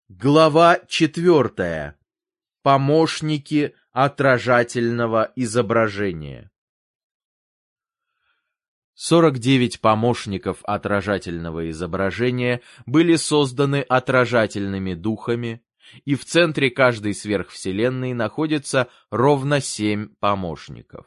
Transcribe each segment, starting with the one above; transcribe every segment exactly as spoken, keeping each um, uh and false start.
Глава четвертая. Помощники отражательного изображения. сорок девять помощников отражательного изображения были созданы отражательными духами, и в центре каждой сверхвселенной находится ровно семь помощников.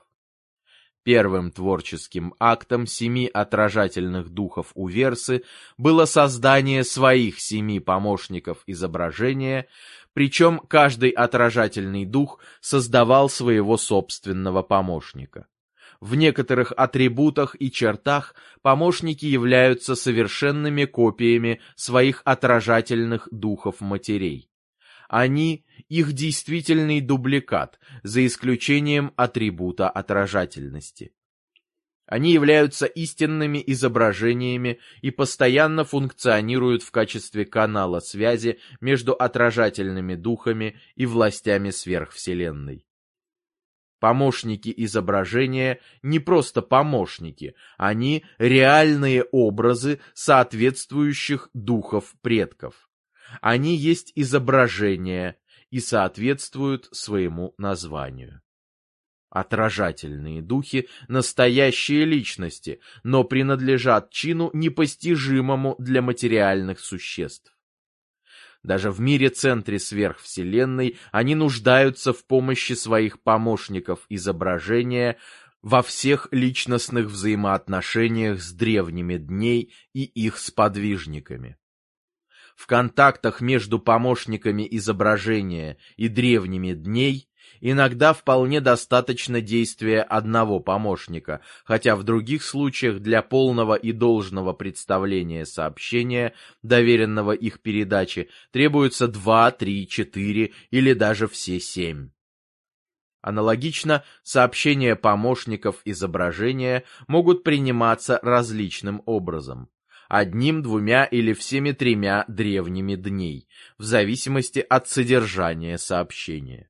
Первым творческим актом семи отражательных духов Уверсы было создание своих семи помощников изображения, причем каждый отражательный дух создавал своего собственного помощника. В некоторых атрибутах и чертах помощники являются совершенными копиями своих отражательных духов-матерей. Они — их действительный дубликат, за исключением атрибута отражательности. Они являются истинными изображениями и постоянно функционируют в качестве канала связи между отражательными духами и властями сверхвселенной. Помощники изображения не просто помощники, они — реальные образы соответствующих духов предков. Они есть изображения и соответствуют своему названию. Отражательные духи — настоящие личности, но принадлежат чину, непостижимому для материальных существ. Даже в мире-центре сверхвселенной они нуждаются в помощи своих помощников изображения во всех личностных взаимоотношениях с древними дней и их сподвижниками. В контактах между помощниками изображения и древними дней иногда вполне достаточно действия одного помощника, хотя в других случаях для полного и должного представления сообщения, доверенного их передаче, требуется два, три, четыре или даже все семь. Аналогично, сообщения помощников изображения могут приниматься различным образом. Одним, двумя или всеми тремя древними дней, в зависимости от содержания сообщения.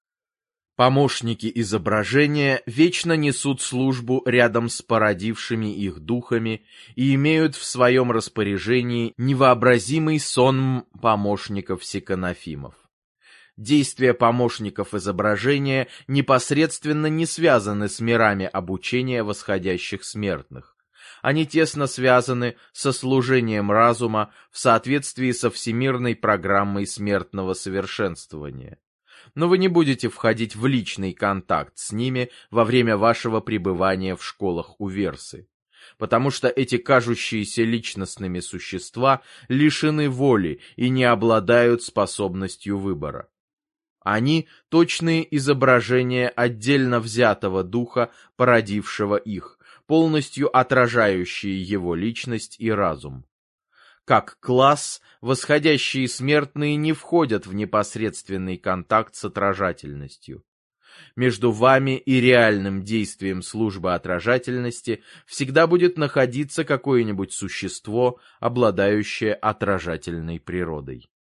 Помощники изображения вечно несут службу рядом с породившими их духами и имеют в своем распоряжении невообразимый сон помощников-секонофимов. Действия помощников изображения непосредственно не связаны с мирами обучения восходящих смертных. Они тесно связаны со служением разума в соответствии со всемирной программой смертного совершенствования. Но вы не будете входить в личный контакт с ними во время вашего пребывания в школах Уверсы, потому что эти кажущиеся личностными существа лишены воли и не обладают способностью выбора. Они — точные изображения отдельно взятого духа, породившего их, полностью отражающие его личность и разум. Как класс, восходящие смертные не входят в непосредственный контакт с отражательностью. Между вами и реальным действием службы отражательности всегда будет находиться какое-нибудь существо, обладающее отражательной природой.